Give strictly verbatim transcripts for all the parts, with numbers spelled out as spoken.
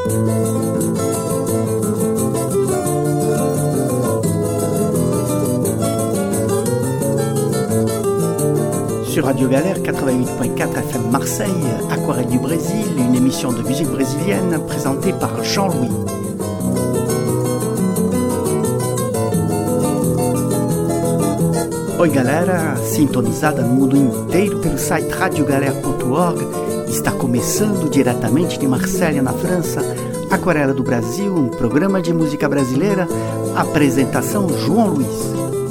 Sur Radio Galère quatre-vingt-huit point quatre F M Marseille, Aquarelle du Brésil, une émission de musique brésilienne présentée par Jean-Louis. Oi galera, sintonizada no mundo inteiro pelo site radio galera ponto org, está começando diretamente de Marselha, na França, Aquarela do Brasil, um programa de música brasileira, apresentação João Luiz.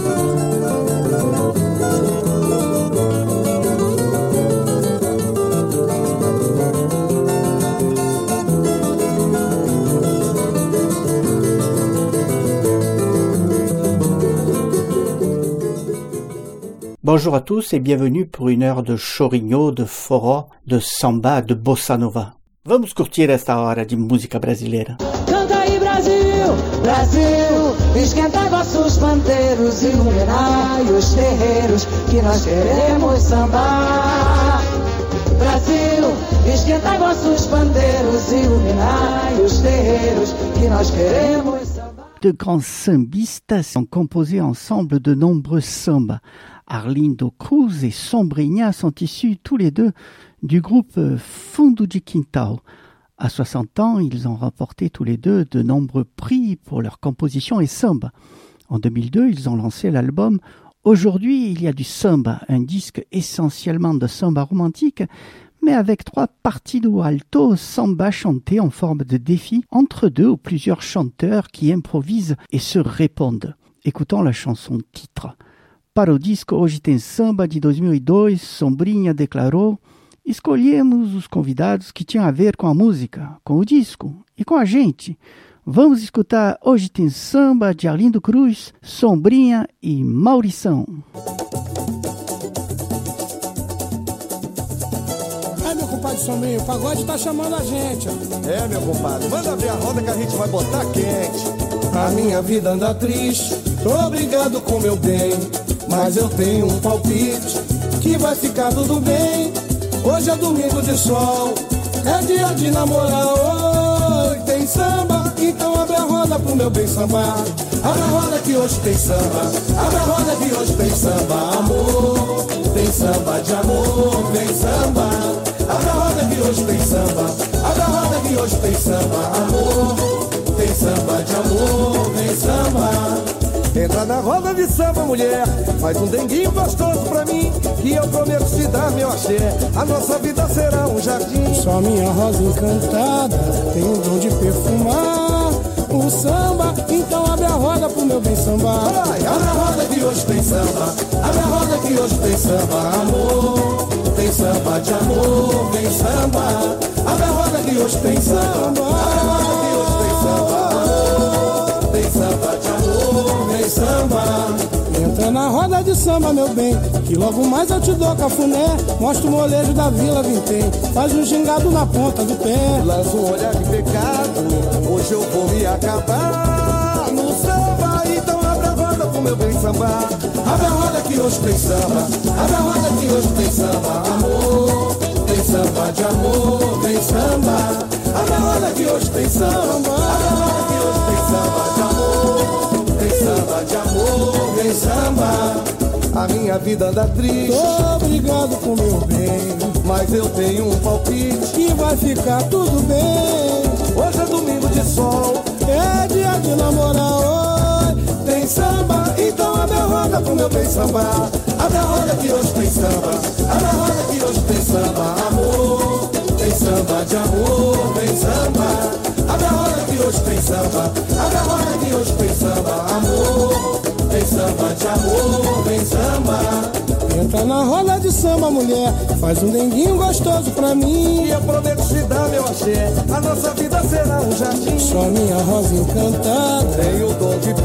Bonjour à tous et bienvenue pour une heure de chorinho, de forró, de samba, de bossa nova. Vamos curtir esta hora de música brasileira. Canta aí Brasil, Brasil, esquenta vossos pandeiros, iluminai os terreiros que nós queremos sambar. Brasil, esquenta vossos pandeiros, iluminai os terreiros que nós queremos sambar. De grands sambistas ont composé ensemble de nombreux sambas. Arlindo Cruz et Sombrinha sont issus tous les deux du groupe Fundo de Quintal. À soixante ans, ils ont remporté tous les deux de nombreux prix pour leur composition et samba. En deux mille deux, ils ont lancé l'album Aujourd'hui, il y a du samba, un disque essentiellement de samba romantique, mais avec trois parties de alto samba chantées en forme de défi entre deux ou plusieurs chanteurs qui improvisent et se répondent. Écoutons la chanson titre. Para o disco Hoje Tem Samba de dois mil e dois, Sombrinha declarou: escolhemos os convidados que tinham a ver com a música, com o disco e com a gente. Vamos escutar Hoje Tem Samba de Arlindo Cruz, Sombrinha e Maurição. É, meu compadre Sombrinha, o pagode tá chamando a gente. É, meu compadre, manda ver a roda que a gente vai botar quente. A minha vida anda triste, tô brigado com meu bem, mas eu tenho um palpite que vai ficar tudo bem. Hoje é domingo de sol, é dia de namorar. Oi, tem samba, então abre a roda pro meu bem sambar. Abre a roda que hoje tem samba, abre a roda que hoje tem samba. Amor, tem samba de amor, vem samba. Abre a roda que hoje tem samba, abre a roda que hoje tem samba. Amor, tem samba de amor, vem samba. Entra na roda de samba, mulher, faz um denguinho gostoso pra mim, que eu prometo te dar meu axé, a nossa vida será um jardim. Só minha rosa encantada tem o dom de perfumar o samba, então abre a roda pro meu bem sambar. Vai, abre a roda que hoje tem samba, abre a roda que hoje tem samba. Amor, tem samba de amor, vem samba. Abre a roda que hoje tem samba, abre a roda que hoje tem samba. Amor, tem samba de amor, vem samba. Entra na roda de samba, meu bem, que logo mais eu te dou cafuné. Mostra o molejo da Vila Vintém, faz um gingado na ponta do pé. Lança um olhar de pecado, hoje eu vou me acabar no samba, então abre a roda pro meu bem sambar. Abre a roda que hoje tem samba, abre a roda que hoje tem samba. Amor, tem samba de amor, vem samba. Abre a roda que hoje tem samba, abre a roda que hoje tem samba de amor, tem samba de amor, vem samba. A minha vida anda triste, tô brigado com meu bem, mas eu tenho um palpite que vai ficar tudo bem. Hoje é domingo de sol, é dia de namorar. Oi, tem samba, então abre a roda pro meu bem sambar. Abre a roda que hoje tem samba, abre a roda que hoje tem samba. Amor, tem samba de amor, vem samba. Abre a roda que hoje tem samba, abre a roda que hoje tem samba. Amor, tem samba de amor, vem samba. Entra na roda de samba, mulher, faz um denguinho gostoso pra mim, e eu prometo te dar meu axé, a nossa vida será um jardim. Só minha rosa encantada tem o dom de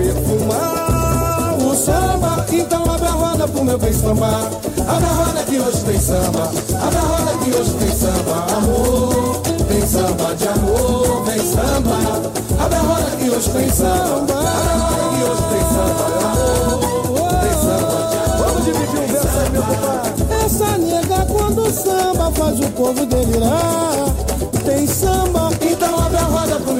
perfumar o samba, então abre a roda pro meu bem sambar. Abre a roda que hoje tem samba, abre a roda que hoje tem samba. Amor, tem samba de amor, vem samba. Abre a roda que hoje tem samba, abre a roda que hoje tem samba. Amor, tem samba de amor. Vamos dividir um verso aí, meu compadre. Essa nega quando samba faz o povo delirar. Tem samba, então abre a roda pro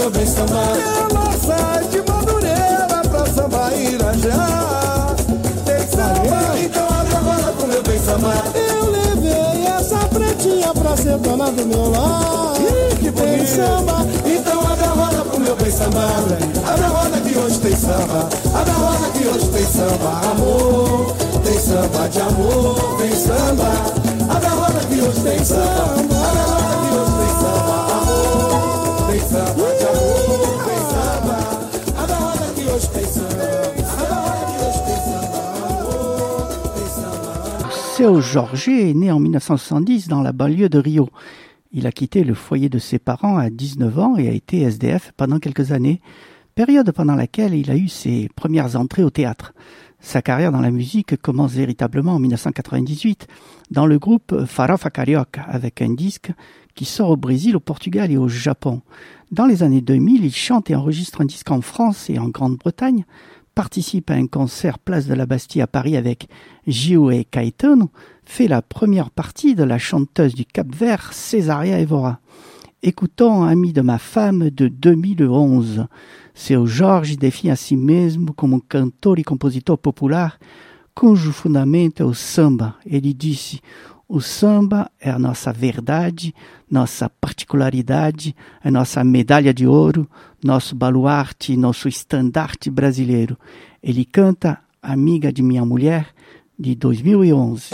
meu bem sambar. Ela sai de Madureira pra samba Irajá. Tem samba, então abre a roda pro meu bem sambar. eu levei essa pretinha pra ser dona do meu lar. Ih, que Tem bonito. samba, Então abre a roda pro meu bem sambar. Abre a roda que hoje tem samba. Abre a roda que hoje tem samba. Amor, tem samba de amor. Vem samba. Abre a roda que hoje tem samba. Abre a roda que hoje tem samba. Amor, tem samba de amor. Vem samba. Abre a roda que hoje tem samba. Abre a roda que hoje tem samba. Amor, tem samba. Seu Jorge est né en mille neuf cent soixante-dix dans la banlieue de Rio. Il a quitté le foyer de ses parents à dix-neuf ans et a été S D F pendant quelques années, période pendant laquelle il a eu ses premières entrées au théâtre. Sa carrière dans la musique commence véritablement en mille neuf cent quatre-vingt-dix-huit dans le groupe Farofa Carioca avec un disque qui sort au Brésil, au Portugal et au Japon. Dans les années deux mille, il chante et enregistre un disque en France et en Grande-Bretagne, participe à un concert Place de la Bastille à Paris avec Gio et Caetano, fait la première partie de la chanteuse du Cap-Vert Cesaria Évora. Écoutons Ami de ma femme de deux mille onze. Seu Jorge define a si mesmo como um cantor e compositor popular cujo fundamento é o samba. Ele disse: o samba é a nossa verdade, nossa particularidade, a nossa medalha de ouro, nosso baluarte, nosso estandarte brasileiro. Ele canta Amiga de Minha Mulher, de dois mil e onze.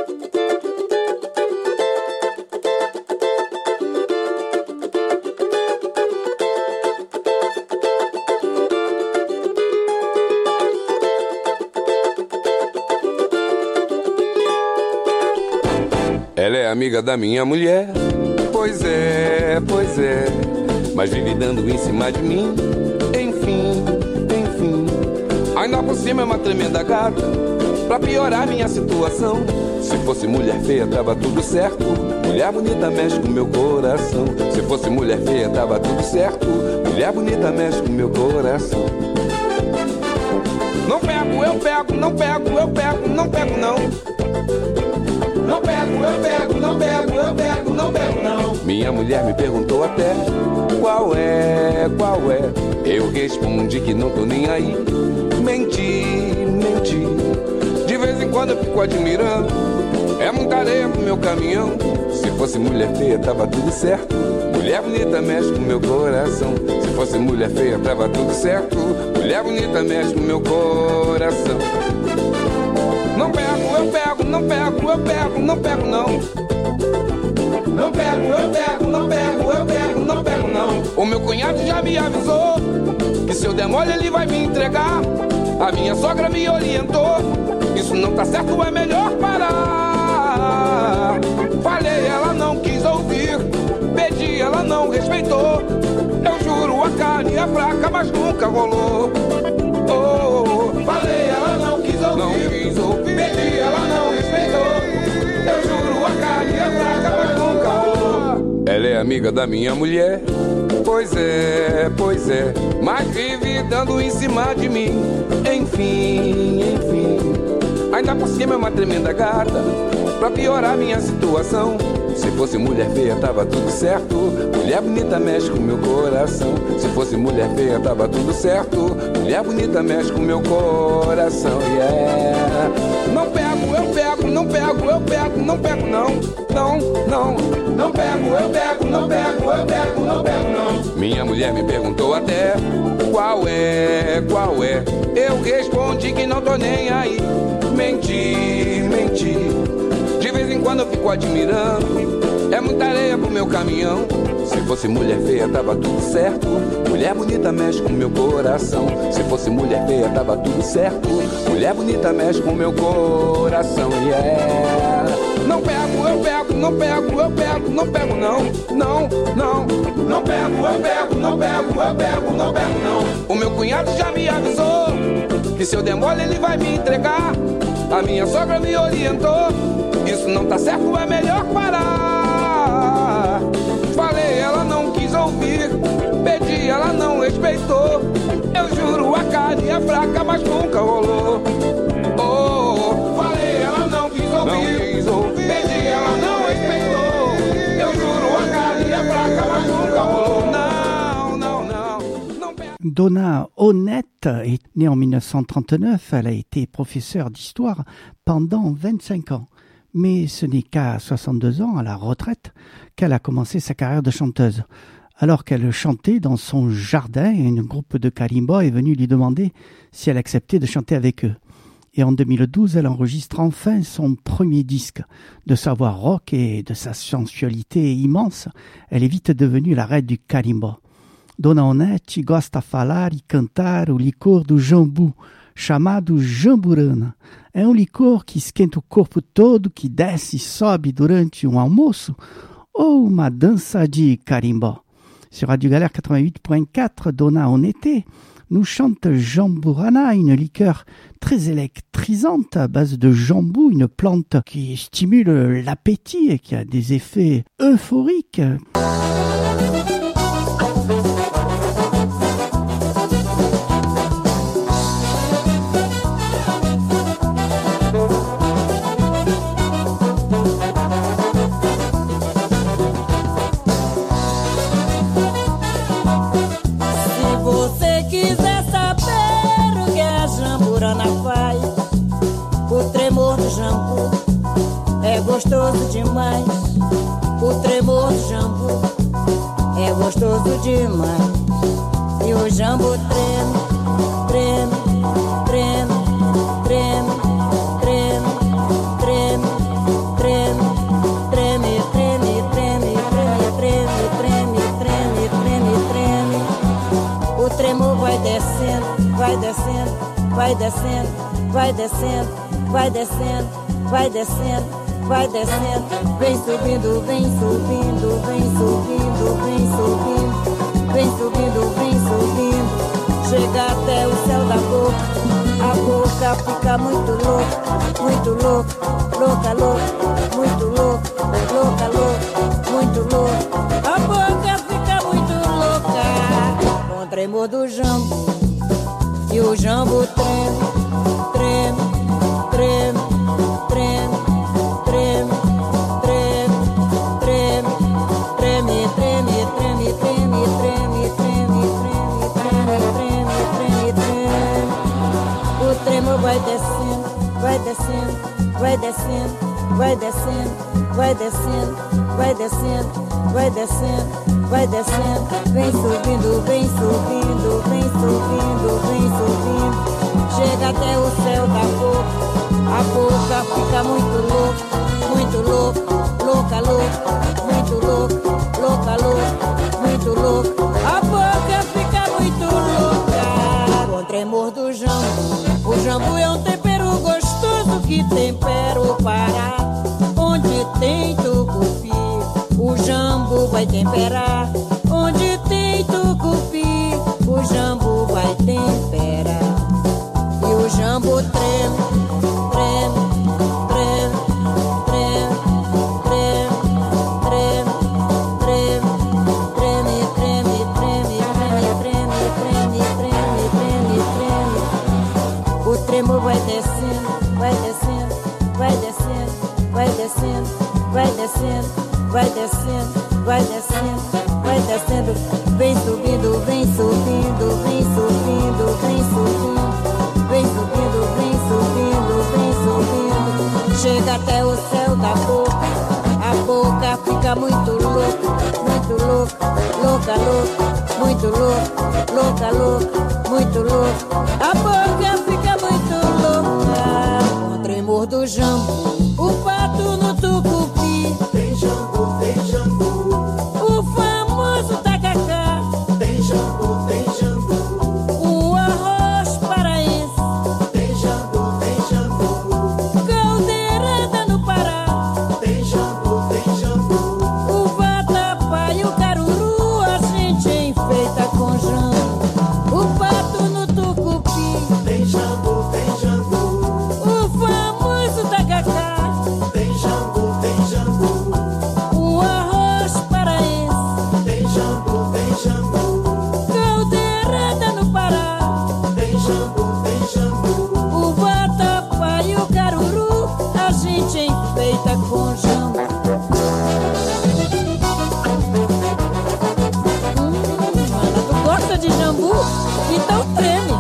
Ela é amiga da minha mulher, pois é, pois é, mas vive dando em cima de mim, enfim, enfim. Ainda por cima é uma tremenda gata, pra piorar minha situação. Se fosse mulher feia tava tudo certo, mulher bonita mexe com meu coração. Se fosse mulher feia tava tudo certo, mulher bonita mexe com meu coração. Não pego, eu pego, não pego, eu pego, não pego não. Não pego, eu pego, não pego, eu pego, não pego não. Minha mulher me perguntou até qual é, qual é. Eu respondi que não tô nem aí. Menti, menti. De vez em quando eu fico admirando, é muita areia pro meu caminhão. Se fosse mulher feia tava tudo certo, mulher bonita mexe com meu coração. Se fosse mulher feia tava tudo certo, mulher bonita mexe com meu coração. Não pego, eu pego, não pego, eu pego, não pego não. Não pego, eu pego, não pego, eu pego, não pego não. O meu cunhado já me avisou que se eu der mole ele vai me entregar. A minha sogra me orientou, isso não tá certo, é melhor parar. Falei, ela não quis ouvir, pedi, ela não respeitou. Eu juro, a carne é fraca, mas nunca rolou. Oh, falei, ela não quis ouvir, não quis ouvir, pedi, ela não respeitou. Eu juro, a carne é fraca, mas nunca rolou. Ela é amiga da minha mulher, pois é, pois é, mas vive dando em cima de mim. Enfim, enfim, ainda por cima é uma tremenda gata, pra piorar minha situação. Se fosse mulher feia tava tudo certo, mulher bonita mexe com meu coração. Se fosse mulher feia tava tudo certo, mulher bonita mexe com meu coração. Yeah. Não pego, eu pego, não pego, eu pego, não pego não. Não, não. Não pego, eu pego, não pego, eu pego, não pego não. Minha mulher me perguntou até qual é, qual é. Eu respondi que não tô nem aí. Menti, menti. De vez em quando eu fico admirando, é muita areia pro meu caminhão. Se fosse mulher feia tava tudo certo, mulher bonita mexe com meu coração. Se fosse mulher feia tava tudo certo, mulher bonita mexe com meu coração. Yeah. Não pego, eu pego, não pego, eu pego, não pego não. Não, não. Não pego, eu pego, não pego, eu pego, não pego não. O meu cunhado já me avisou que se eu der mole ele vai me entregar. A minha sogra me orientou, isso não tá certo, é melhor parar. Falei, ela não quis ouvir, pedi, ela não respeitou. Eu juro, a carne é fraca, mas nunca rolou. Oh, falei, ela não quis ouvir, não quis ouvir, pedi, ela não respeitou. Eu juro, a carne é fraca, mas nunca rolou. Não, não, não. Donna Honnête est née en mille neuf cent trente-neuf. Elle a été professeure d'histoire pendant vingt-cinq ans. Mais ce n'est qu'à soixante-deux ans, à la retraite, qu'elle a commencé sa carrière de chanteuse. Alors qu'elle chantait dans son jardin, un groupe de kalimba est venu lui demander si elle acceptait de chanter avec eux. Et en deux mille douze, elle enregistre enfin son premier disque. De sa voix rock et de sa sensualité immense, elle est vite devenue la reine du kalimba. Dona Onete gosta falar e cantar o licor do jambu, chamado jamburana. É um licor que esquenta o corpo todo, que desce e sobe durante um almoço, ou uma dança de carimbó. Sur Radio Galère quatre-vingt-huit point quatre, Dona Onete nous chante Jamburana, une liqueur très électrisante à base de jambou, une plante qui stimule l'appétit et qui a des effets euphoriques. É gostoso demais, o tremor do jambu é gostoso demais. E o jambu treme, treme, treme, treme, treme, treme, treme, treme, treme, treme, treme, treme, treme, treme, treme. O tremor vai descendo, vai descendo, vai descendo, vai descendo, vai descendo, vai descendo. Vai descendo, vem subindo, vem subindo, vem subindo, vem subindo, vem subindo, vem subindo, chega até o céu da boca, a boca fica muito louca, muito louca, louca, louca, muito louca, louca, louca, muito louca, a boca fica muito louca, com o tremor do jambu, e o jambu treme, treme, treme, treme. Treme, treme, treme, treme, treme, treme, treme, treme, treme, treme, treme, treme, treme. O tremor vai descendo, vai descendo, vai descendo, vai descendo, vai descendo, vai descendo, vai descendo, vai descendo. Vem subindo, vem subindo, vem subindo, vem subindo. Chega até o céu da boca. A boca fica muito louca, muito louca, louca, louca, muito louca, louca, louca, muito louca. A boca fica muito louca, com o tremor do jambu. O jambu é um tempero gostoso que tempera o Pará. Onde tem tucupi, o jambu vai temperar. Onde tem tucupi, o jambu vai temperar. E o jambu treme. Treme, treme, treme, treme, treme, treme, treme, treme, treme, treme, treme, treme, treme. O tremor vai descendo, vai descendo, vai descendo, vai descendo, vai descendo, vai descendo, vai descendo, vai descendo. Vem subindo, vem subindo, vem subindo, vem subindo, vem subindo, vem subindo, vem subindo. Chega até o céu da boca, a boca fica muito louca, muito louca, louca, louca, muito louca, louca, louca, muito louca. A boca fica muito louca, com o tremor do jambu, o pato no tucupi. Tem jambu, tem jambu, o famoso tacacá. Tem jambu, tem jambu, o arroz paraense. Tem jambu, tem jambu, caldeirada no Pará. Tem jambu, tem jambu, o vatapá e o caruru a gente enfeita com jambu. O pato no tucupi. jambu, então treme.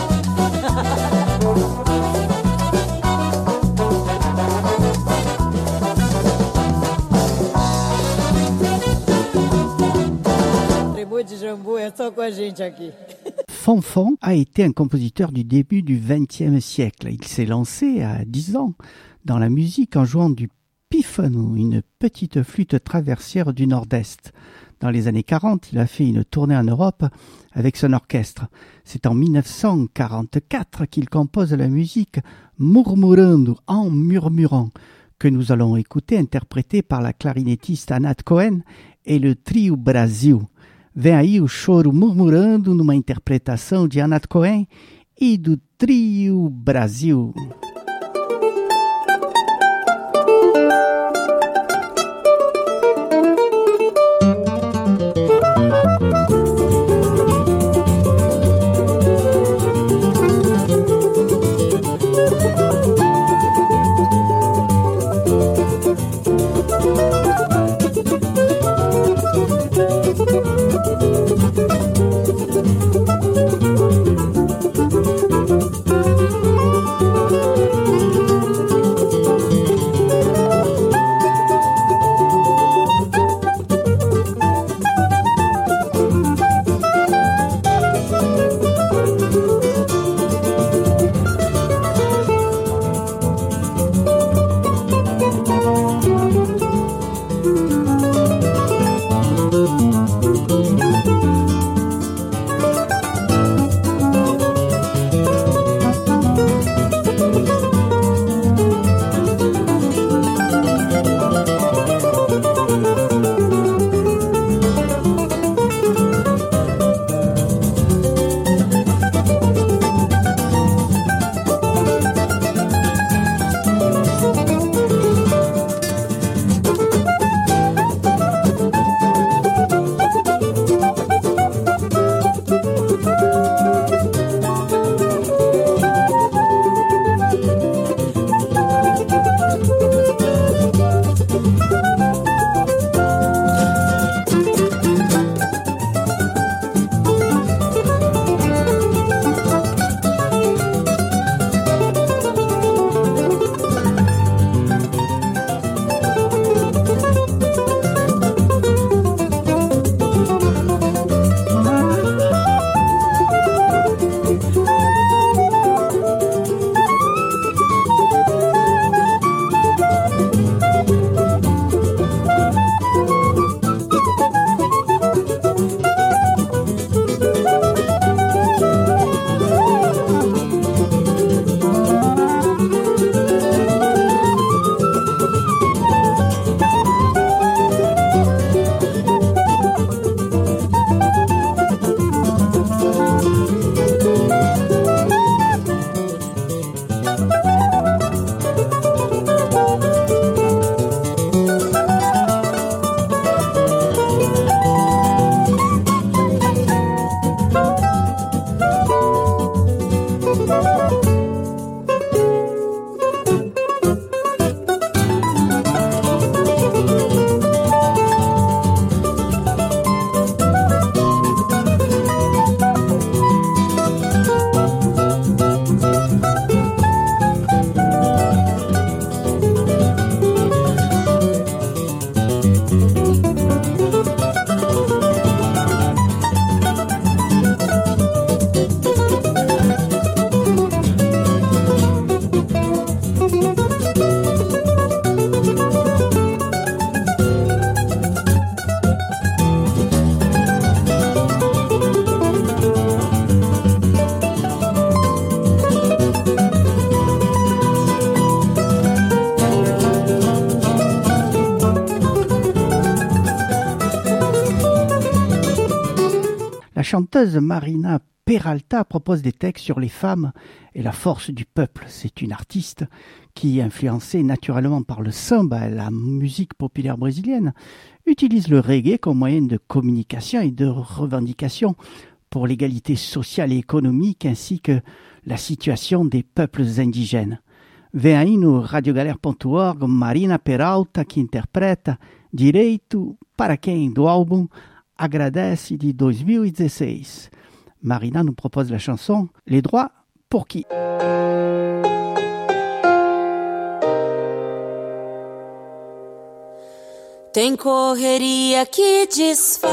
Tremor de jambu é só com a gente aqui. Fanfan a été un compositeur du début du vingtième siècle. Il s'est lancé à dix ans dans la musique en jouant du pifano, une petite flûte traversière du Nord-Est. Dans les années quarante, il a fait une tournée en Europe avec son orchestre. C'est en mille neuf cent quarante-quatre qu'il compose la musique Murmurando, en murmurant, que nous allons écouter, interprétée par la clarinettiste Anat Cohen et le Trio Brasil. Vem aí o choro murmurando numa interpretação de Anat Cohen e do Trio Brasil. La chanteuse Marina Peralta propose des textes sur les femmes et la force du peuple. C'est une artiste qui, influencée naturellement par le samba, la musique populaire brésilienne, utilise le reggae comme moyen de communication et de revendication pour l'égalité sociale et économique ainsi que la situation des peuples indigènes. Vem aí no radiogalera ponto org Marina Peralta, que interpreta Direito para Quem, do álbum Agradece de dois mil e dezesseis. Marina nous propose la chanson « Les droits pour qui ?» Tem correria que disfarça,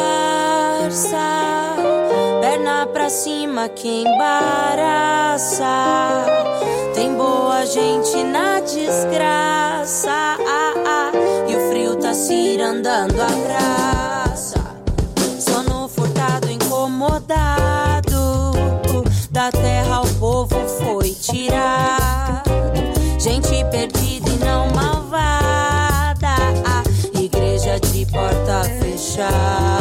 perna pra cima que embaraça. Tem boa gente na desgraça, ah, ah, e o frio tá cirandando a praça. Sono furtado, incomodado, da terra o povo foi tirado. Gente perdida e não malvada, ah, igreja de porta fechada.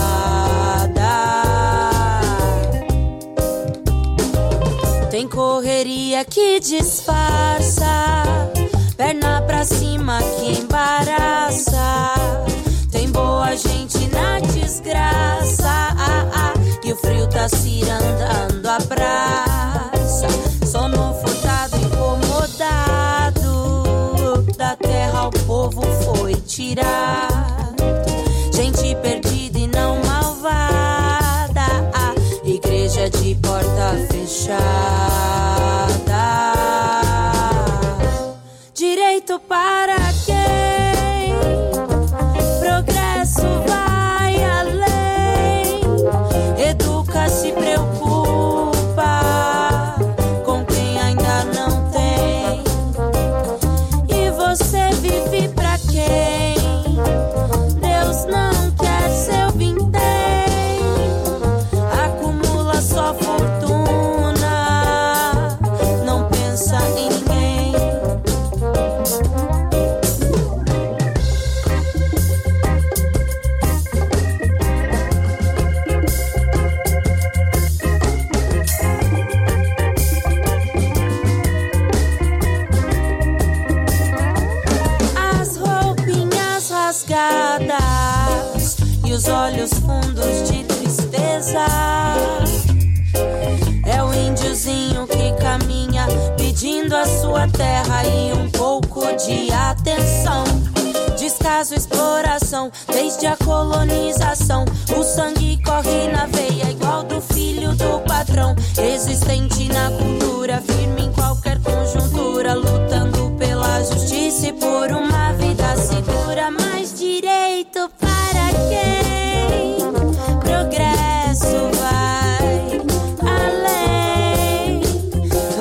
Tem correria que disfarça, perna pra cima que embaraça. Tem boa gente na desgraça, ah, ah, e o frio tá cirandando a praça. Sono furtado, incomodado, da terra o povo foi tirado. Gente perdida e não malvada, a igreja de porta fechada. Direito para quem? Progresso vai além. Educa, se preocupa com quem ainda não tem. E você vive pra quem? Deus não quer seu vintém. Acumula só fortuna, não pensa em ninguém. As roupinhas rasgadas e os olhos fundos de tristeza. É o índiozinho que caminha pedindo a sua terra e um pouco de atenção. Descaso, exploração, desde a colonização. O sangue corre na veia igual do filho do patrão. Existente na cultura, firme em qualquer conjuntura, lutando pela justiça e por uma vida segura. Mais direito para quem? Progresso vai além. Oh,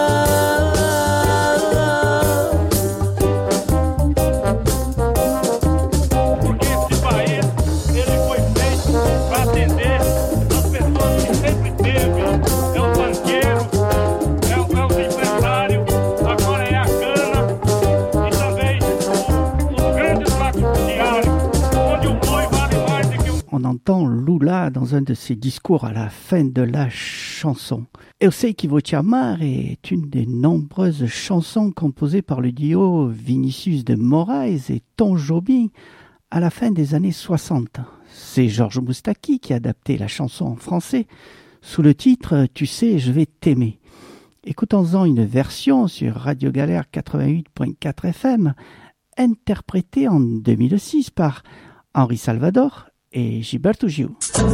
Porque esse país, ele foi feito para atender as pessoas que sempre teve. É o banqueiro, é o, é o empresário, agora é a cana e também o- os grandes latifundiários, onde o boi vale mais do que o On entend Lula dans un de ses discours à la fin de la chanson. Eu sei que vou te amar est une des nombreuses chansons composées par le duo Vinicius de Moraes et Tom Jobim à la fin des années soixante. C'est Georges Moustaki qui a adapté la chanson en français sous le titre « Tu sais, je vais t'aimer ». Écoutons-en une version sur Radio Galère quatre-vingt-huit virgule quatre F M, interprétée en deux mille six par Henri Salvador et Gilberto Gil.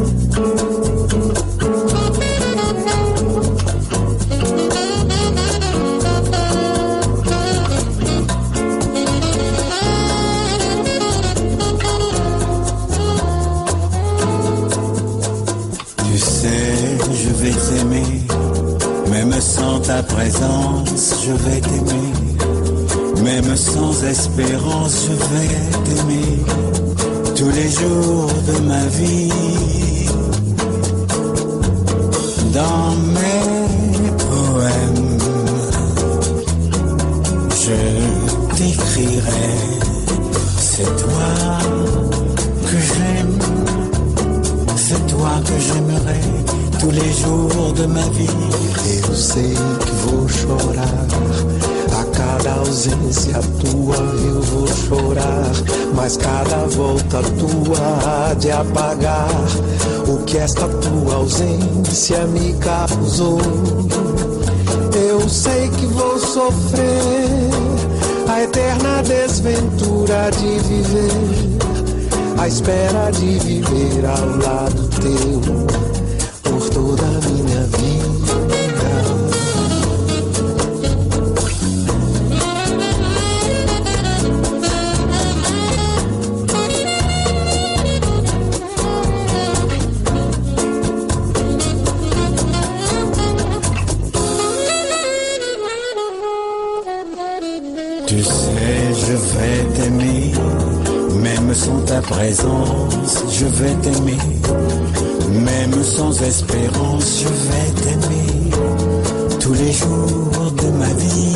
Tu sais, je vais t'aimer, même sans ta présence, je vais t'aimer. Même sans espérance, je vais t'aimer tous les jours de ma vie. Dans mes poèmes, je t'écrirai, c'est toi que j'aime, c'est toi que j'aimerai tous les jours de ma vie. Eu sei que vou chorar, a cada ausência tua eu vou chorar, mas cada volta tua há de apagar o que esta tua ausência me causou. Eu sei que vou sofrer a eterna desventura de viver, à espera de viver ao lado teu por toda a minha Même sans ta présence, je vais t'aimer. Même sans espérance, je vais t'aimer. Tous les jours de ma vie.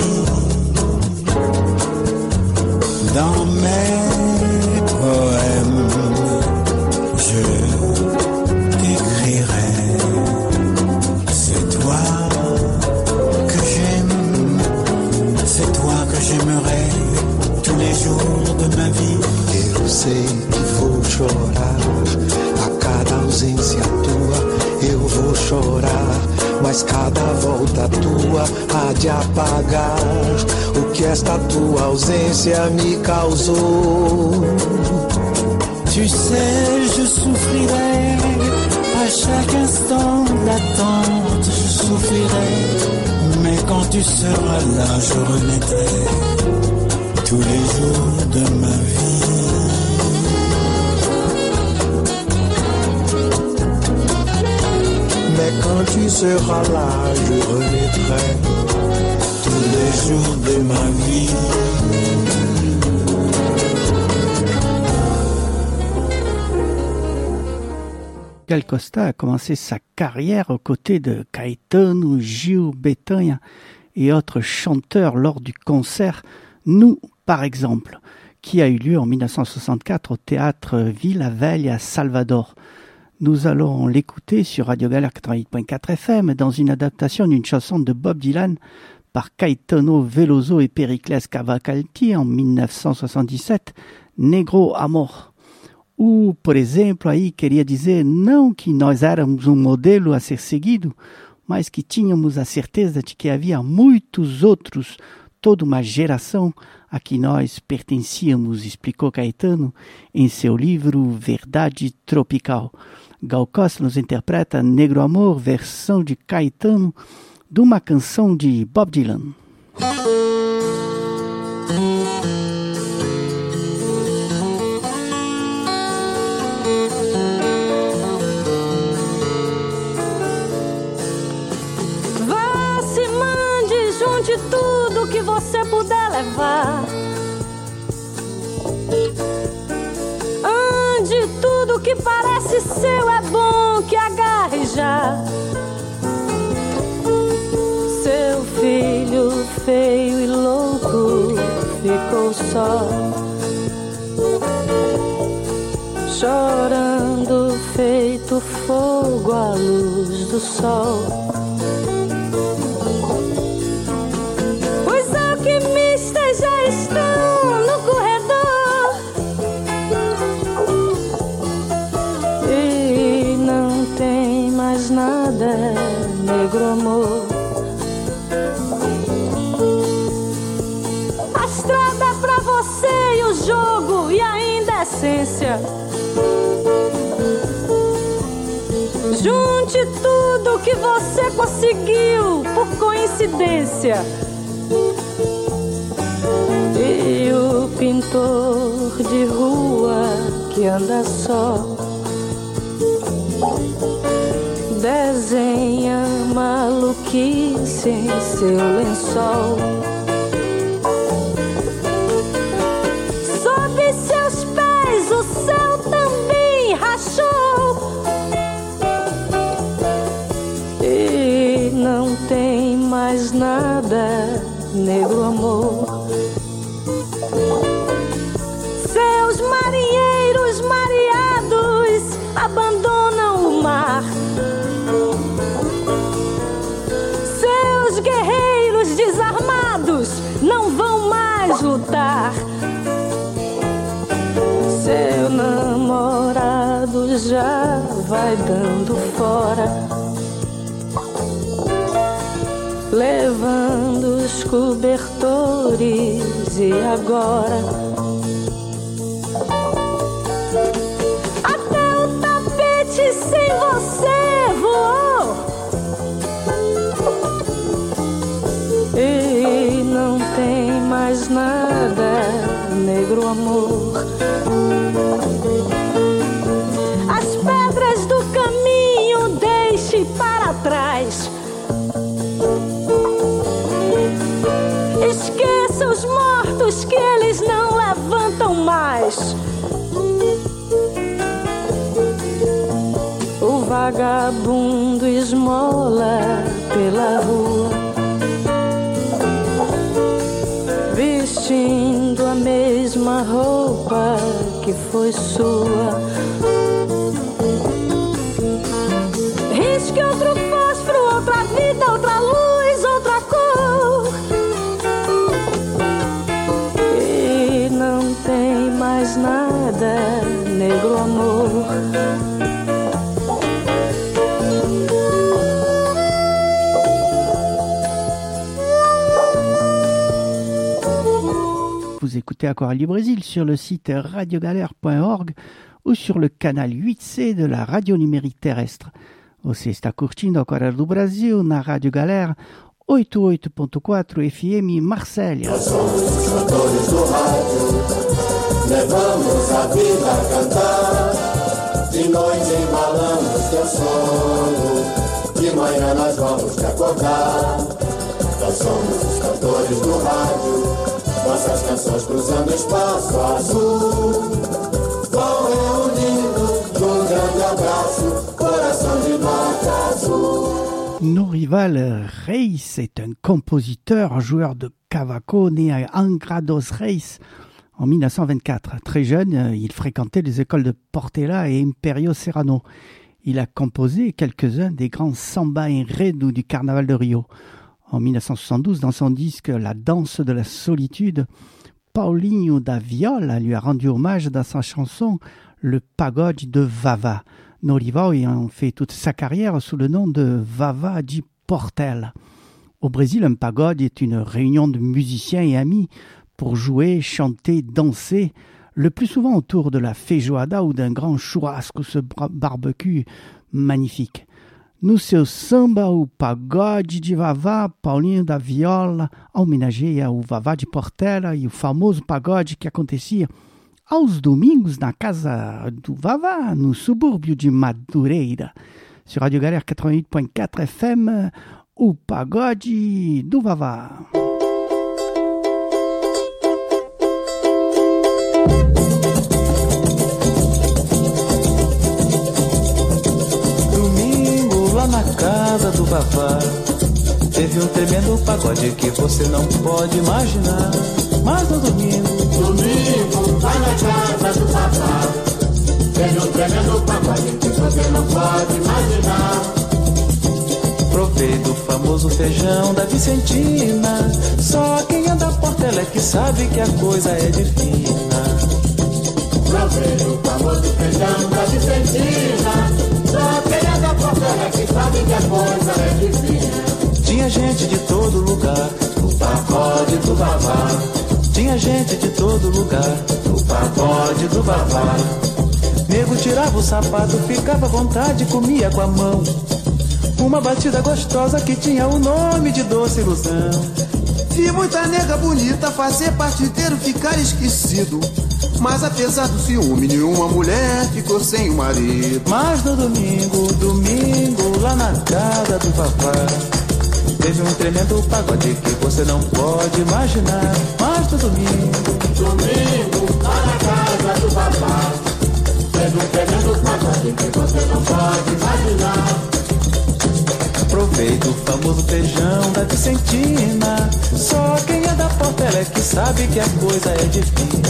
Dans mes poèmes, je t'écrirai. C'est toi que j'aime, c'est toi que j'aimerai tous les jours de ma vie. Eu sei que vou chorar a cada ausência tua, eu vou chorar, mas cada volta tua há de apagar o que esta tua ausência me causou. Tu sais, je souffrirai à chaque instant d'attente, je souffrirai, mais quand tu seras là, je renaîtrai tous les jours de ma vie. Mais quand tu seras là, je renaîtrai tous les jours de ma vie. Gal Costa a commencé sa carrière aux côtés de Caetano, Gil, Betânia et autres chanteurs lors du concert Nous, par exemple, qui a eu lieu en dix-neuf cent soixante-quatre au théâtre Villa Velha à Salvador. Nous allons l'écouter sur Radio Galère quatre-vingt-huit point quatre F M dans une adaptation d'une chanson de Bob Dylan par Caetano Veloso et Pericles Cavalcanti en dix-neuf cent soixante-dix-sept, Negro Amor. Ou, por exemplo, aí queria dizer não que nós éramos um modelo a ser seguido, mas que tínhamos a certeza de que havia muitos outros, toda uma geração a que nós pertencíamos, explicou Caetano em seu livro Verdade Tropical. Gal Costa nos interpreta Negro Amor, versão de Caetano, de uma canção de Bob Dylan. Vá, se mande, junte tudo que você puder levar. Ande, tudo que parece seu é bom que agarre já. Seu filho feio e louco ficou só, chorando feito fogo à luz do sol. Os alquimistas já estão no corredor e não tem mais nada, negro amor. A estrada é pra você e o jogo e ainda a essência. Junte tudo que você conseguiu por coincidência. E o pintor de rua que anda só desenha maluquice em seu lençol. Sob seus pés o céu também rachou e não tem mais nada, negro amor. Seus marinheiros mareados abandonam o mar. Seus guerreiros desarmados não vão mais lutar. Seu namorado já vai dando fora, levando os cobertores e agora até o tapete sem você voou e não tem mais nada, negro amor. As pedras do caminho deixe para trás. Esqueça os mortos que eles não levantam mais. vagabundo esmola pela rua, vestindo a mesma roupa que foi sua. Risque outro fósforo, outra vida, outra luz, outra cor, e não tem mais nada, negro amor. Vous écoutez Aquarelle du Brésil sur le site radio galère point org ou sur le canal huit C de la radio numérique terrestre. Você está curtindo Aquarelle do Brasil na Rádio Galera oitenta e oito ponto quatro F M Marsella. Nós somos os cantores do rádio, levamos a vida a cantar. De noite embalamos teu sono, de manhã nós vamos te acordar. Nós somos os cantores do rádio, nossas canções cruzando o espaço azul, vão reunindo num grande abraço, coração de norte a sul. Norival Reis est un compositeur, joueur de cavaco né à Angra dos Reis en mille neuf cent vingt-quatre. Très jeune, il fréquentait les écoles de Portela et Imperio Serrano. Il a composé quelques-uns des grands samba enredo du Carnaval de Rio. En mille neuf cent soixante-douze, dans son disque La danse de la solitude, Paulinho da Viola lui a rendu hommage dans sa chanson Le pagode de Vava. Norival ayant fait toute sa carrière sous le nom de Vava de Portela. Au Brésil, un pagode est une réunion de musiciens et amis pour jouer, chanter, danser, le plus souvent autour de la feijoada ou d'un grand churrasco, ce barbecue magnifique. No seu samba, o pagode de Vavá, Paulinho da Viola homenageia o Vavá de Portela e o famoso pagode que acontecia aos domingos na casa do Vavá, no subúrbio de Madureira. Sur Radio Galère quatre-vingt-huit point quatre F M, o pagode do Vavá. Na casa do Vavá teve um tremendo pagode que você não pode imaginar. Mas no domingo, domingo, lá na casa do Vavá teve um tremendo pagode que você não pode imaginar. Provei do famoso feijão da Vicentina, só quem anda a Portela é que sabe que a coisa é divina. Provei do famoso feijão da Vicentina, só quem anda a Portela é que sabe que a coisa é divina. Tinha gente de todo lugar no pagode do Vavá. Tinha gente de todo lugar no pagode do Vavá. Nego tirava o sapato, ficava à vontade, comia com a mão uma batida gostosa que tinha o nome de Doce Ilusão. Vi muita nega bonita fazer parte inteiro ficar esquecido, mas apesar do ciúme, nenhuma mulher ficou sem o marido. Mas no domingo, domingo, lá na casa do Vavá teve um tremendo pagode que você não pode imaginar. Mas no domingo, domingo, lá na casa do Vavá teve um tremendo pagode que você não pode imaginar. Provei do famoso feijão da Vicentina, só quem é da Portela é que sabe que a coisa é divina.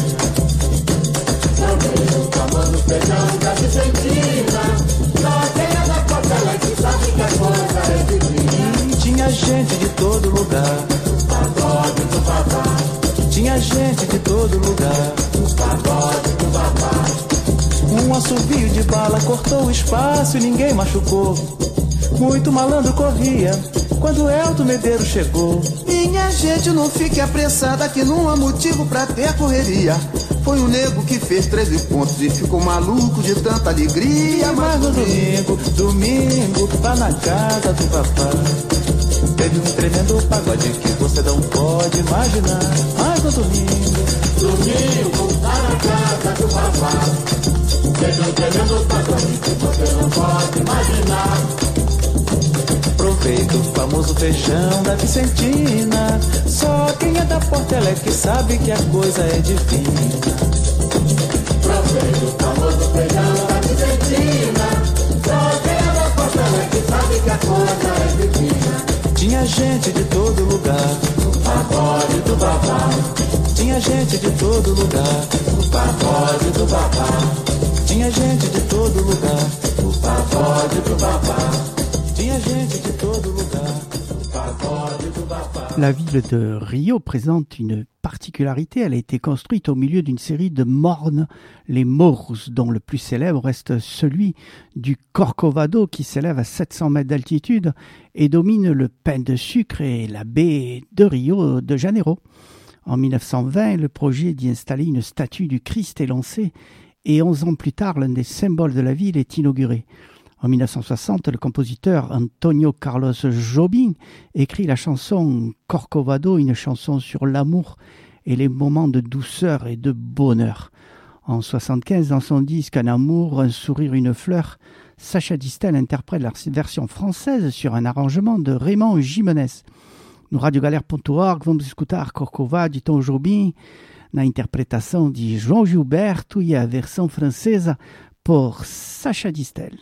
Provei do famoso feijão da Vicentina, só quem é da Portela é que sabe que a coisa é divina. E tinha gente de todo lugar no pagode do Vavá. Tinha gente de todo lugar no pagode do Vavá. Um assovio de bala cortou o espaço e ninguém machucou. Muito malandro corria quando Elton Medeiros chegou. Minha gente, não fique apressada que não há motivo pra ter correria. Foi um nego que fez treze pontos e ficou maluco de tanta alegria. Mas no domingo, domingo, lá na casa do Vavá teve um tremendo pagode que você não pode imaginar. Mas no domingo, domingo, lá na casa do Vavá teve um tremendo pagode que você não pode imaginar. Provei do famoso feijão da Vicentina, só quem é da Portela é que sabe que a coisa é divina. Provei do famoso feijão da Vicentina, só quem é da Portela que a coisa é divina. Tinha gente de todo lugar, no pagode do babá. Tinha gente de todo lugar, no pagode do babá. Tinha gente de todo lugar, no pagode do babá. Tinha gente de todo lugar, no pagode do babá. La ville de Rio présente une particularité. Elle a été construite au milieu d'une série de mornes, les morros, dont le plus célèbre reste celui du Corcovado qui s'élève à sept cents mètres d'altitude et domine le pain de sucre et la baie de Rio de Janeiro. En mille neuf cent vingt, le projet d'y installer une statue du Christ est lancé et onze ans plus tard, l'un des symboles de la ville est inauguré. En mille neuf cent soixante, le compositeur Antonio Carlos Jobim écrit la chanson Corcovado, une chanson sur l'amour et les moments de douceur et de bonheur. En soixante-quinze, dans son disque Un amour, un sourire, une fleur, Sacha Distel interprète la version française sur un arrangement de Raymond Jimenez. No radio galera ponto org vamos escutar Corcovado de Tom Jobim na interpretação de João Gilberto e a versão francesa por Sacha Distel.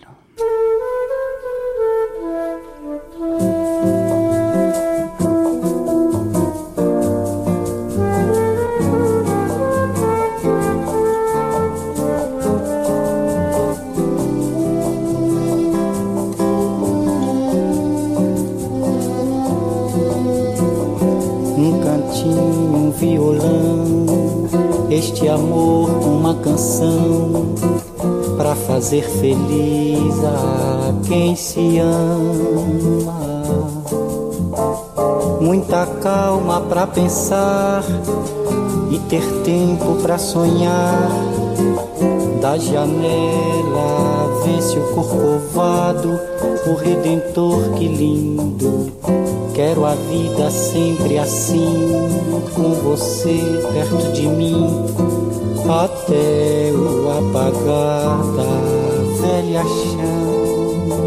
Um violão, este amor, uma canção pra fazer feliz a quem se ama. Muita calma pra pensar e ter tempo pra sonhar. Da janela vê-se o Corcovado, o Redentor, que lindo. Quero a vida sempre assim, com você perto de mim, até o apagar da velha chama.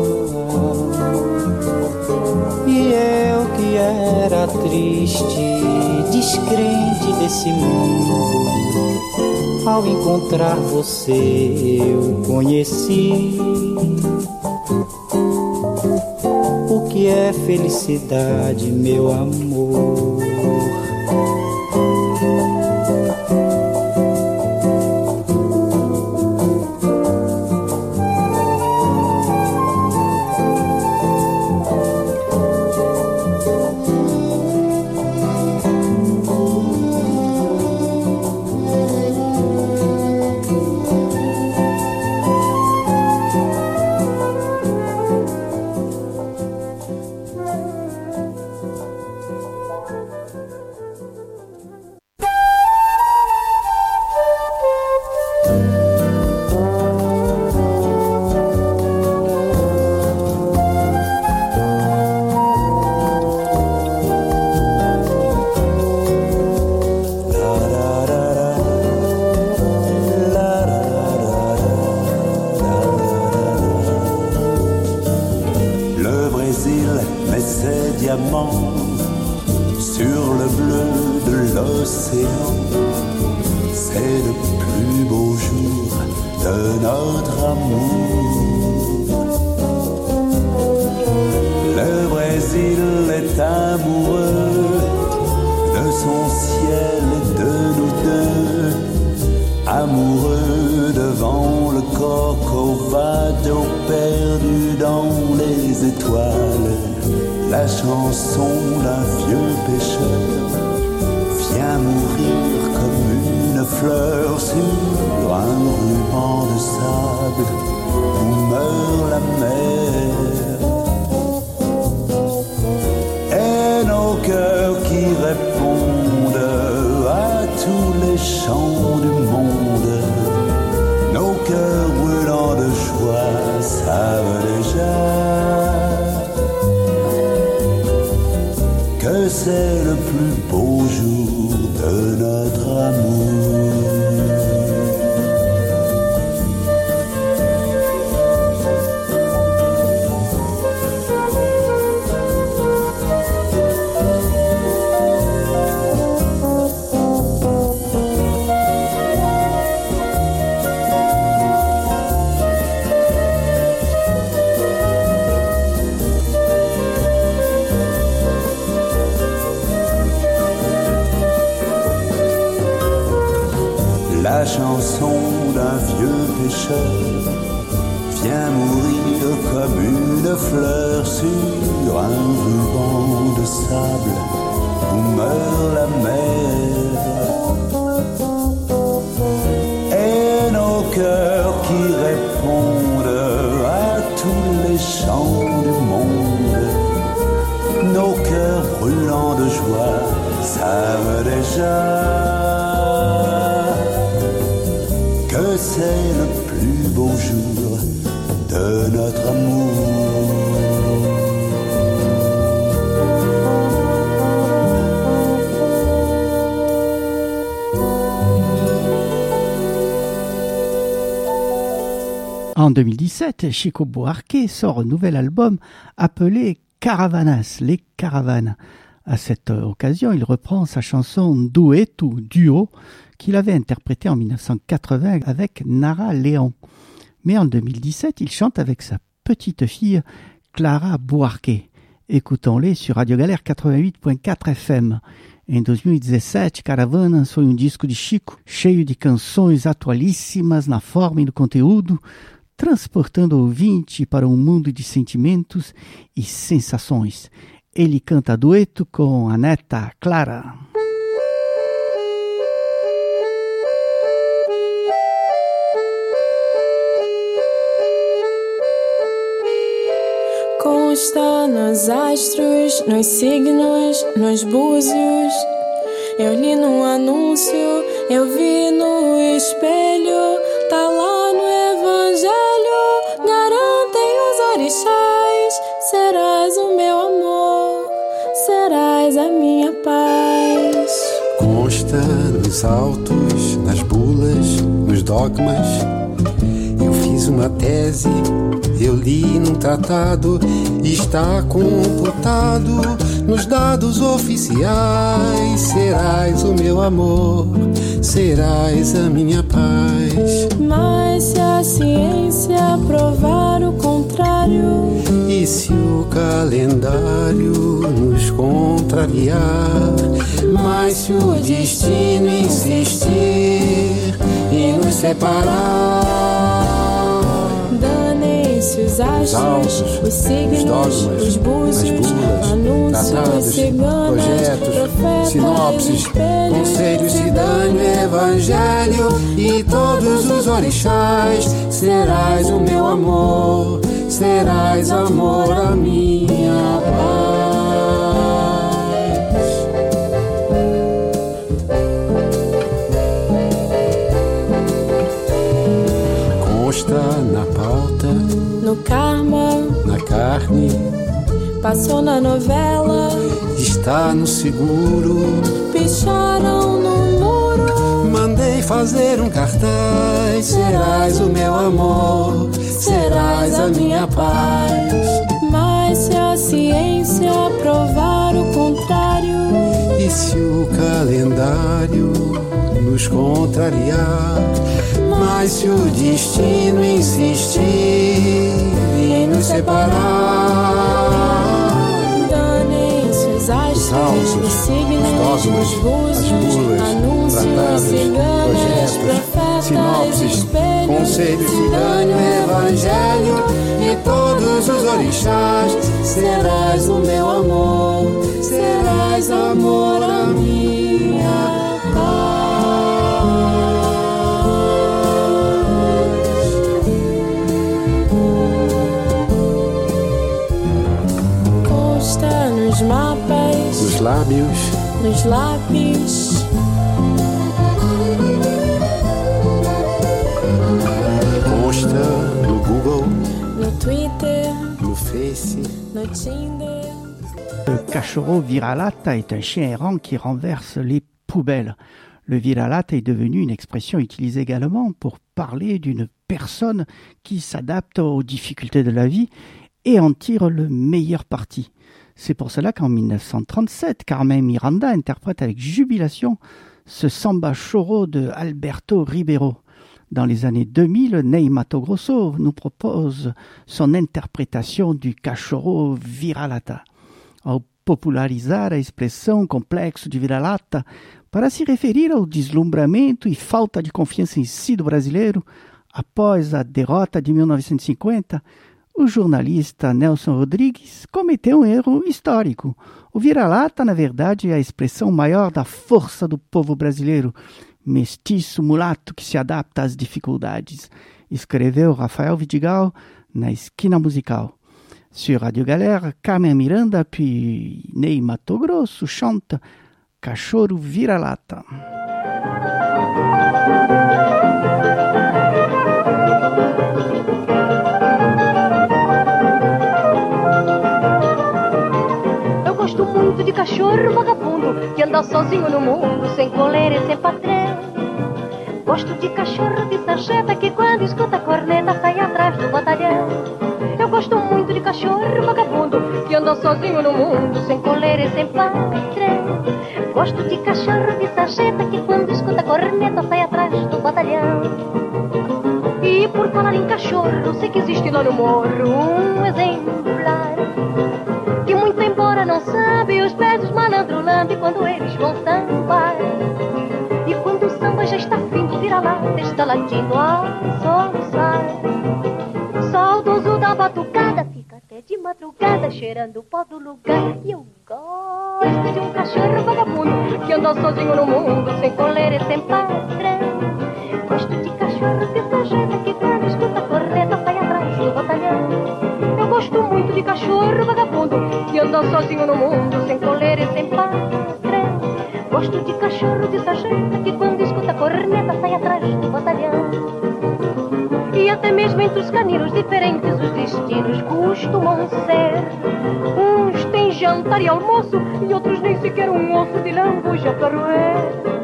E eu que era triste, descrente desse mundo, ao encontrar você eu conheci o que é felicidade, meu amor. son d'un vieux pêcheur vient mourir comme une fleur sur un ruban de sable où meurt la mer. Et nos cœurs qui répondent à tous les chants du monde, nos cœurs brûlants de joie savent déjà que c'est le plus beau jour de notre amour. En deux mille dix-sept, Chico Buarque sort un nouvel album appelé Caravanas, les caravanes. À cette occasion, il reprend sa chanson Dueto, duo, qu'il avait interprétée en dix-neuf cent quatre-vingts avec Nara León. Mais en deux mille dix-sept, il chante avec sa petite fille Clara Buarque. Écoutons-les sur Radio Galère quatre-vingt-huit vírgula quatro F M. Em dois mil e dezessete, Caravanas foi um disco de Chico, cheio de canções atualíssimas na forma e no conteúdo, transportando o ouvinte para um mundo de sentimentos e sensações. Ele canta dueto com a neta Clara. Consta nos astros, nos signos, nos búzios. Eu li no anúncio, eu vi no espelho, tá lá no evangelho, garantem os orixás. Serás o meu amor, serás a minha paz. Consta nos autos, nas bulas, nos dogmas. Eu fiz uma tese, eu li num tratado, está computado nos dados oficiais. Serás o meu amor, serás a minha paz. Mas se a ciência provar o contrário, e se o calendário nos contrariar, mas se o destino insistir e nos separar, danem-se os astros, os signos, os, dogmas, os búzios, bulas, anúncios, tratados, ciganas, projetos, profetas, sinopses, espelhos, conselhos, se dane o evangelho e todos os orixás. Serás o meu amor, serás amor a minha paz. Consta na pauta, no karma, na carne, passou na novela, está no seguro, picharam no muro. Mandei fazer um cartaz. Serás o meu amor, serás a minha paz. Mas se a ciência provar o contrário, e se o calendário nos contrariar, mas se o destino insistir em nos separar, danem-se os astros, os signos, os dogmas, os búzios, bulas, anúncios, tratados, ciganas, projetos, profetas, sinopses, espelhos, conselhos, se dane o evangelho e todos os orixás. Serás o meu amor, serás amor a minha paz. Consta nos mapas, nos lábios, nos lápis, consta no Google, no Twitter, no Face, no Tinder. Le cachorro viralata est un chien errant qui renverse les poubelles. Le viralata est devenu une expression utilisée également pour parler d'une personne qui s'adapte aux difficultés de la vie et en tire le meilleur parti. C'est pour cela qu'en dix-neuf cent trente-sept, Carmen Miranda interprète avec jubilation ce samba choro de Alberto Ribeiro. Dans les années deux mille, Ney Matogrosso nous propose son interprétation du cachorro viralata. Ao popularizar a expressão complexo de vira-lata, para se referir ao deslumbramento e falta de confiança em si do brasileiro após a derrota de mil novecentos e cinquenta, o jornalista Nelson Rodrigues cometeu um erro histórico. O vira-lata, na verdade, é a expressão maior da força do povo brasileiro, mestiço mulato que se adapta às dificuldades, escreveu Rafael Vidigal na Esquina Musical. Sur Radio Galère, Carmen Miranda puis Ney Mato Grosso chante Cachorro Vira-Lata. Eu gosto muito de cachorro vagabundo que anda sozinho no mundo, sem coleira e sem patrão. Gosto de cachorro de sarjeta que quando escuta a corneta sai atrás do batalhão. Eu gosto muito de cachorro vagabundo que anda sozinho no mundo, sem coleira e sem patrão. Gosto de cachorro de sarjeta que quando escuta a corneta sai atrás do batalhão. E por falar em cachorro, sei que existe lá no morro um exemplar que muito embora não sabe os pés dos malandros lambe quando eles vão sambar. E quando o samba já está findo, vira-lata está latindo a soluçar. Saudoso da batucada, fica até de madrugada cheirando o pó do lugar. E eu gosto de um cachorro vagabundo que anda sozinho no mundo, sem coleira e sem patrão. Gosto de cachorro de sarjeta que quando escuta a corneta sai atrás do batalhão. Eu gosto muito de cachorro vagabundo que anda sozinho no mundo, sem coleira e sem patrão. Gosto de cachorro de sarjeta que quando escuta a corneta sai atrás do batalhão. E até mesmo entre os caninos diferentes os destinos costumam ser. Uns têm jantar e almoço e outros nem sequer um osso de lambuja para roer.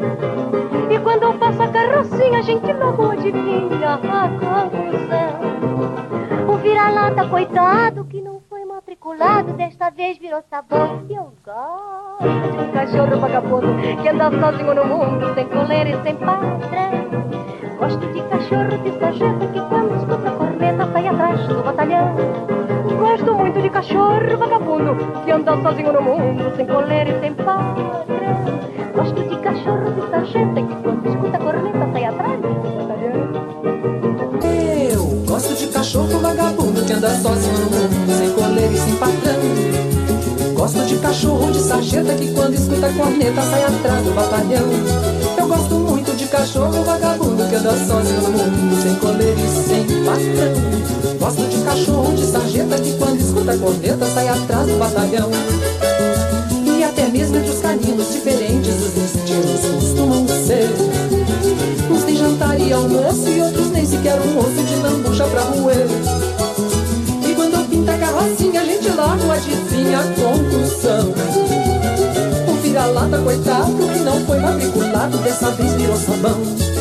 E quando eu passo a carrocinha a gente logo adivinha a conclusão. O vira-lata coitado que não foi matriculado desta vez virou sabão. E eu gosto de um cachorro vagabundo que anda sozinho no mundo, sem coleira e sem patrão. Gosto de cachorro de sarjeta que quando escuta a corneta sai atrás do batalhão. Gosto muito de cachorro vagabundo que anda sozinho no mundo, sem coleira e sem patrão. Gosto de cachorro de sarjeta que quando escuta a corneta sai atrás do batalhão. Eu gosto de cachorro vagabundo que anda sozinho no mundo, sem coleira e sem patrão. Gosto de cachorro de sarjeta que quando escuta a corneta sai atrás do batalhão. Eu gosto muito de cachorro vagabundo que anda sozinho no mundo, sem coleira e sem patrão. Gosto de cachorro de sarjeta que quando escuta a corneta sai atrás do batalhão. E até mesmo entre os caninos diferentes os destinos costumam ser. Uns têm jantar e almoço e outros nem sequer um osso de lambuja pra roer. E quando eu pinto a carrocinha a gente logo adivinha a conclusão. O vira-lata coitado que não foi matriculado dessa vez virou sabão.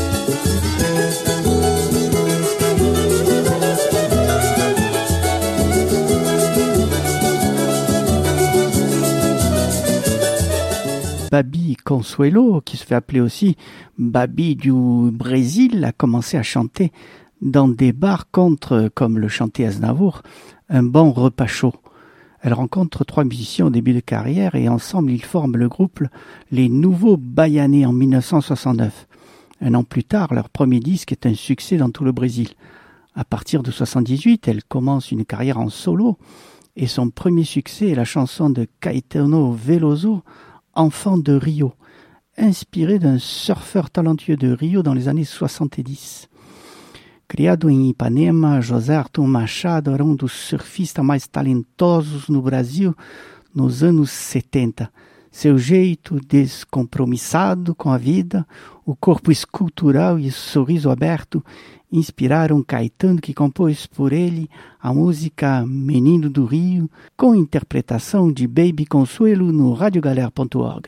Babi Consuelo, qui se fait appeler aussi Babi du Brésil, a commencé à chanter dans des bars contre, comme le chantait Aznavour, un bon repas chaud. Elle rencontre trois musiciens au début de carrière et ensemble ils forment le groupe Les Nouveaux Baianais en dix-neuf cent soixante-neuf. Un an plus tard, leur premier disque est un succès dans tout le Brésil. À partir de soixante-dix-huit, elle commence une carrière en solo et son premier succès est la chanson de Caetano Veloso, Enfant de Rio, inspiré d'un surfeur talentueux de Rio dans les années soixante-dix. Criado em Ipanema, José Arthur Machado era um dos surfistas mais talentosos no Brasil nos anos setenta. Seu jeito descompromissado com a vida, o corpo escultural e o sorriso aberto inspiraram Caetano, que compôs por ele a música Menino do Rio, com interpretação de Babi Consuelo no radiogalère ponto org.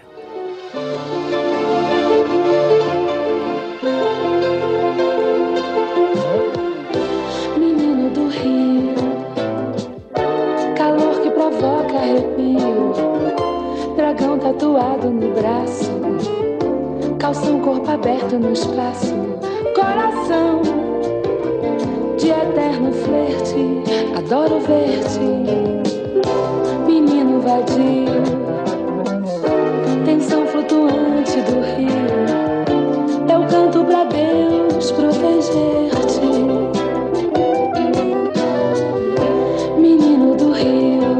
Menino do Rio, calor que provoca arrepio, dragão tatuado no braço, calção corpo aberto no espaço, coração de eterno flerte, adoro ver-te, menino vadio, tensão flutuante flutuante do rio, eu canto pra Deus proteger-te. Menino do rio,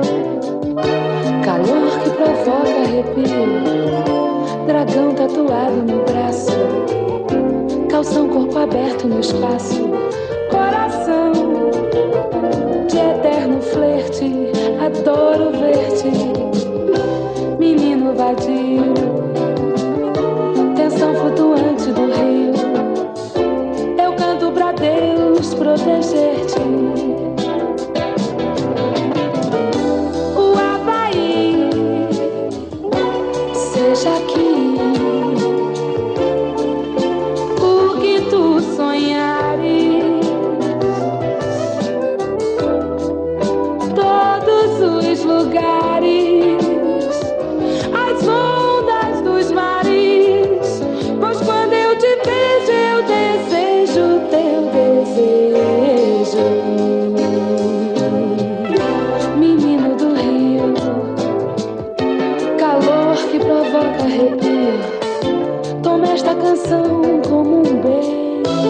calor que provoca arrepio, dragão tatuado no braço, calção corpo aberto no espaço, coração de eterno flerte, adoro ver-te. Menino vadio, tensão flutuante do rio, eu canto pra Deus proteger-te. O Havaí, seja aqui o que tu sonhares, todos os lugares, as ondas dos mares, pois quando eu te vejo eu desejo teu desejo. Menino do rio, calor que provoca arrepio, toma esta canção como um beijo.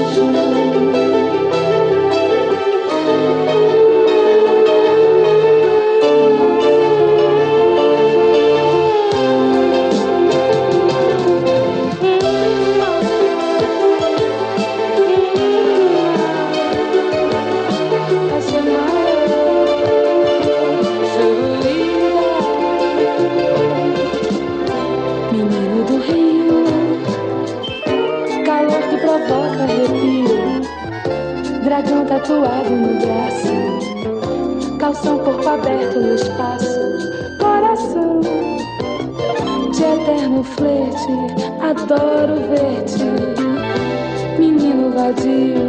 Menino do rio, calor que provoca arrepio, dragão tatuado no braço, calção corpo aberto no espaço, coração de eterno flerte, adoro ver-te. Menino vadio,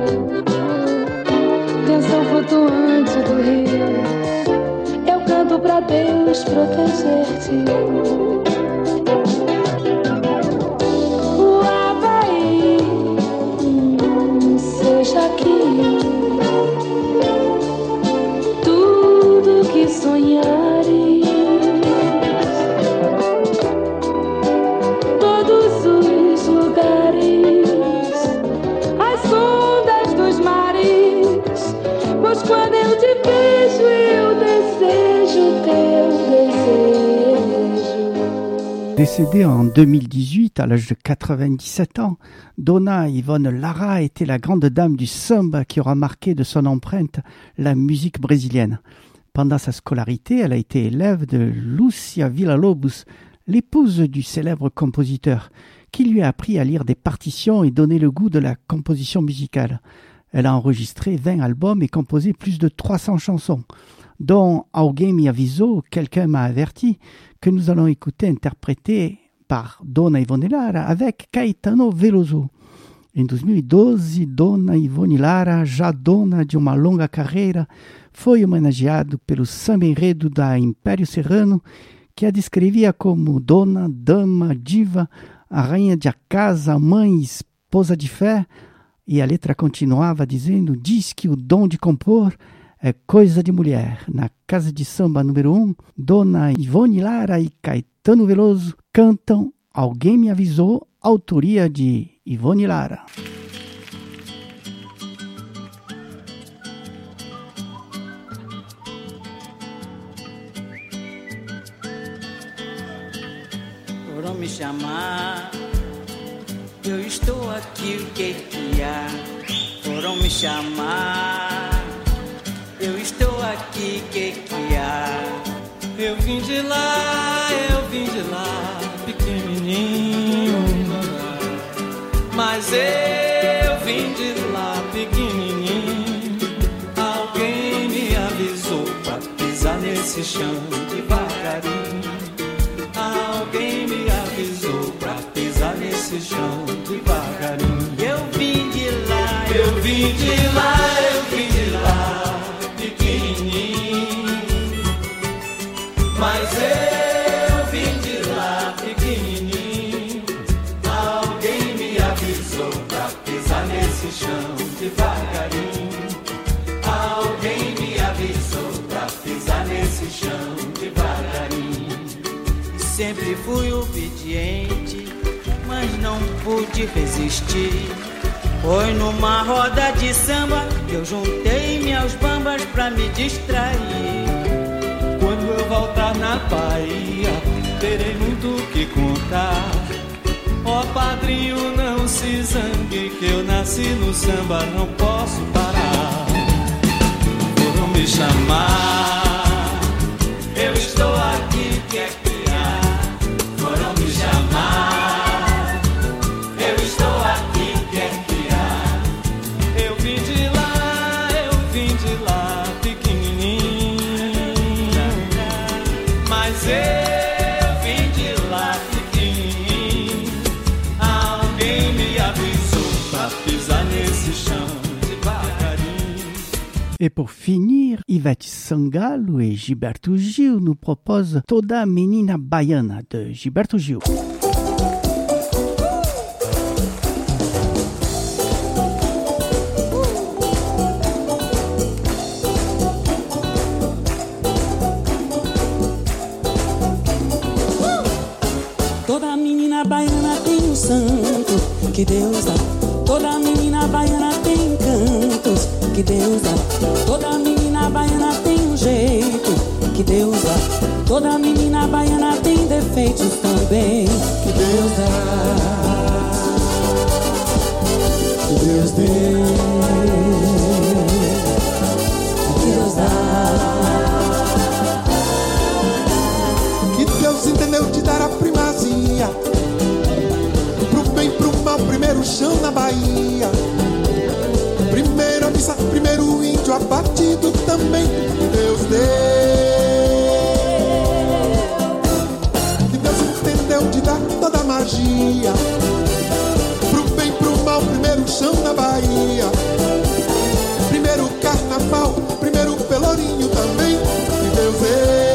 tensão flutuante do rio, eu canto pra Deus proteger-te. O Havaí, hum, seja aqui tudo que sonhares, todos os lugares, as ondas dos mares, pois quando eu te vejo eu desejo teu desejo. Décédée en deux mille dix-huit à l'âge de quatre-vingt-dix-sept ans, Dona Ivone Lara était la grande dame du samba qui aura marqué de son empreinte la musique brésilienne. Pendant sa scolarité, elle a été élève de Lúcia Villa-Lobos, l'épouse du célèbre compositeur, qui lui a appris à lire des partitions et donner le goût de la composition musicale. Elle a enregistré vingt albums et composé plus de trois cents chansons, dont Alguém me avisou, quelqu'un m'a averti, que nous allons écouter interprété par Dona Ivone Lara avec Caetano Veloso. Em dois mil e doze, Dona Ivone Lara, já dona de uma longa carreira, foi homenageado pelo samba enredo da Império Serrano, que a descrevia como dona, dama, diva, a rainha de casa, mãe, esposa de fé, e a letra continuava dizendo: diz que o dom de compor é coisa de mulher. Na Casa de Samba número um, Dona Ivone Lara e Caetano Veloso cantam Alguém me avisou, autoria de Ivone Lara. Foram me chamar, eu estou aqui, o que que há? Foram me chamar, eu estou aqui, o que que há? Eu vim de lá, eu vim de lá, pequenininho, mas eu vim de lá, pequenininho. Alguém me avisou pra pisar nesse chão devagarinho. Alguém me avisou pra pisar nesse chão devagarinho. Eu vim de lá, eu vim de lá, eu vim de lá, pequenininho, mas eu vim de lá, pequenininho. Alguém me avisou pra pisar nesse chão devagarinho. Alguém me avisou pra pisar nesse chão devagarinho. sempre fui obediente, mas não pude resistir. Foi numa roda de samba que eu juntei minhas bambas pra me distrair. Quando eu voltar na Bahia, terei muito o que contar. Ó oh, padrinho, não se zangue, que eu nasci no samba, não posso parar. Foram me chamar, eu estou aqui, quer criar. Foram me chamar, eu estou aqui, quer criar. Eu vim de lá, eu vim de lá, pequenininho, mas eu Et pour finir, Ivete Sangalo et Gilberto Gil nous proposent Toda Menina Baiana de Gilberto Gil. Toda menina baiana tem um santo que Deus dá. Toda menina baiana tem encantos que Deus dá. Toda menina baiana tem um jeito que Deus dá. Toda menina baiana tem defeitos também que Deus dá. Que Deus deu, que Deus dá. Que Deus entendeu te dar a primazia, pro bem, pro mal, primeiro chão na Bahia. Primeiro a missa, primeiro o índio abatido também que Deus deu. Que Deus entendeu de dar toda a magia, pro bem, pro mal, primeiro chão na Bahia. Primeiro carnaval, primeiro pelourinho também que Deus deu.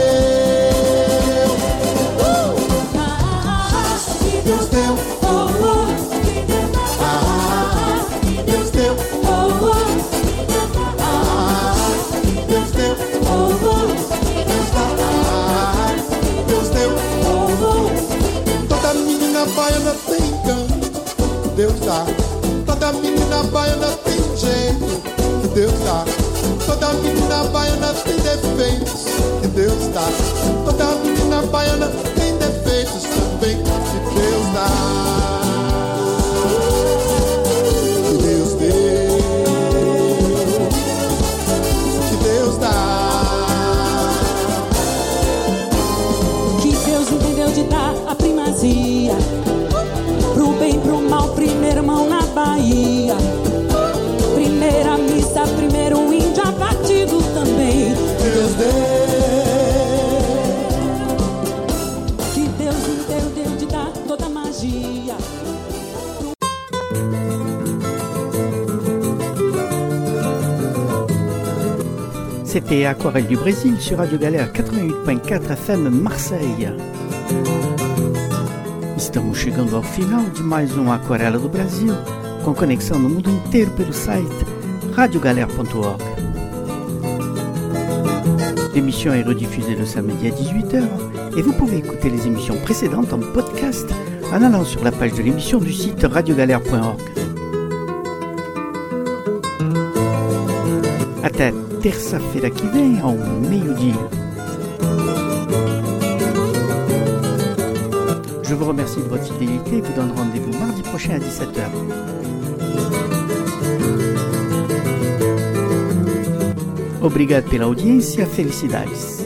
Uh! Que Deus deu. Baiana tem encanto, Deus dá. Toda menina baiana tem jeito, Deus dá. Toda menina baiana tem defeitos, Deus dá. Toda menina baiana tem defeitos também, que Deus dá. Que Deus deu, que Deus dá. Que Deus entendeu de dar a primazia, pro bem, pro mal, primeira mão na Bahia. Primeira missa, primeiro o índio abatido também que Deus deu. Que Deus inteiro deu de dar toda a magia. C'était Aquarelle du Brésil sur Radio Galère quatre-vingt-huit ponto quatro F M Marseille. Estamos chegando ao final de mais um Aquarela do Brasil, com conexão no mundo inteiro pelo site radio galère ponto org. L'émission est rediffusée le samedi à dix-huit heures et vous pouvez écouter les émissions précédentes en podcast en allant sur la page de l'émission du site radio galère ponto org. Até terça-feira que vem, ao meio-dia. Je vous remercie de votre fidélité et vous donne rendez-vous mardi prochain à dix-sept heures. Obrigado pela audiência, felicidades.